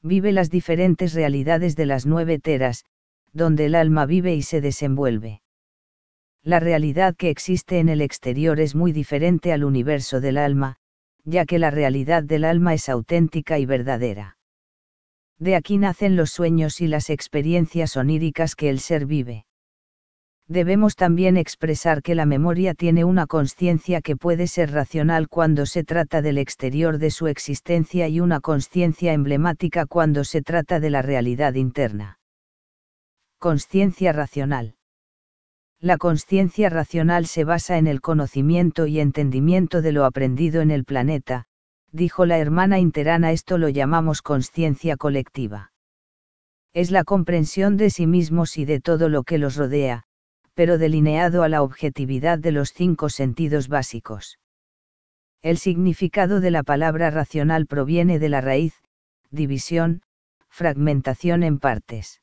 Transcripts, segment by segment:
Vive las diferentes realidades de las 9 teras, donde el alma vive y se desenvuelve. La realidad que existe en el exterior es muy diferente al universo del alma, ya que la realidad del alma es auténtica y verdadera. De aquí nacen los sueños y las experiencias oníricas que el ser vive. Debemos también expresar que la memoria tiene una consciencia que puede ser racional cuando se trata del exterior de su existencia y una consciencia emblemática cuando se trata de la realidad interna. Consciencia racional. La consciencia racional se basa en el conocimiento y entendimiento de lo aprendido en el planeta, dijo la hermana Interana. Esto lo llamamos consciencia colectiva. Es la comprensión de sí mismos y de todo lo que los rodea, pero delineado a la objetividad de los 5 sentidos básicos. El significado de la palabra racional proviene de la raíz, división, fragmentación en partes.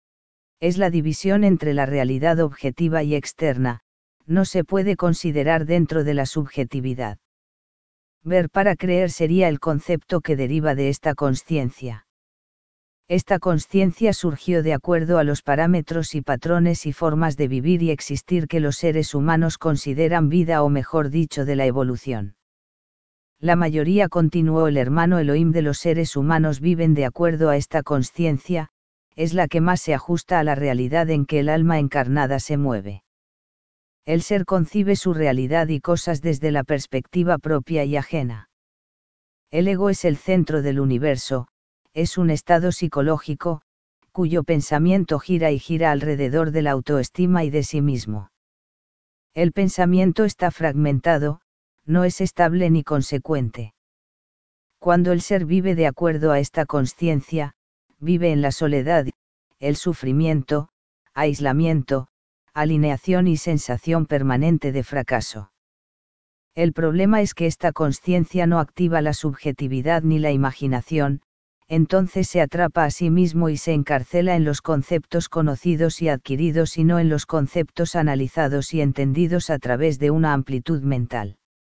Es la división entre la realidad objetiva y externa, no se puede considerar dentro de la subjetividad. Ver para creer sería el concepto que deriva de esta consciencia. Esta consciencia surgió de acuerdo a los parámetros y patrones y formas de vivir y existir que los seres humanos consideran vida, o mejor dicho, de la evolución. La mayoría, continuó el hermano Elohim, de los seres humanos viven de acuerdo a esta consciencia, es la que más se ajusta a la realidad en que el alma encarnada se mueve. El ser concibe su realidad y cosas desde la perspectiva propia y ajena. El ego es el centro del universo, es un estado psicológico, cuyo pensamiento gira y gira alrededor de la autoestima y de sí mismo. El pensamiento está fragmentado, no es estable ni consecuente. Cuando el ser vive de acuerdo a esta consciencia, vive en la soledad, el sufrimiento, aislamiento, alineación y sensación permanente de fracaso. El problema es que esta consciencia no activa la subjetividad ni la imaginación, entonces se atrapa a sí mismo y se encarcela en los conceptos conocidos y adquiridos y no en los conceptos analizados y entendidos a través de una amplitud mental.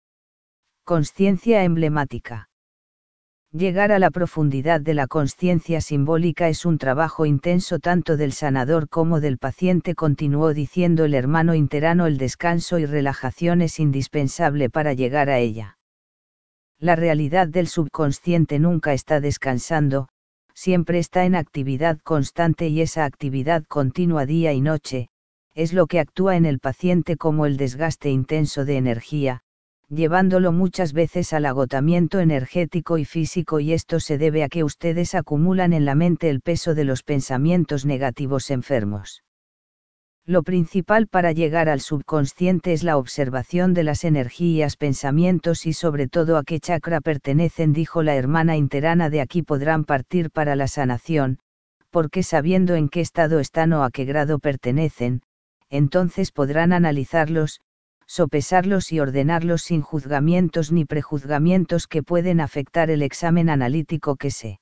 Consciencia emblemática. Llegar a la profundidad de la consciencia simbólica es un trabajo intenso tanto del sanador como del paciente, continuó diciendo el hermano Interano. El descanso y relajación es indispensable para llegar a ella. La realidad del subconsciente nunca está descansando, siempre está en actividad constante, y esa actividad continua día y noche, es lo que actúa en el paciente como el desgaste intenso de energía, llevándolo muchas veces al agotamiento energético y físico, y esto se debe a que ustedes acumulan en la mente el peso de los pensamientos negativos enfermos. Lo principal para llegar al subconsciente es la observación de las energías, pensamientos y sobre todo a qué chakra pertenecen, dijo la hermana Interana. De aquí podrán partir para la sanación, porque sabiendo en qué estado están o a qué grado pertenecen, entonces podrán analizarlos, sopesarlos y ordenarlos sin juzgamientos ni prejuzgamientos que pueden afectar el examen analítico que se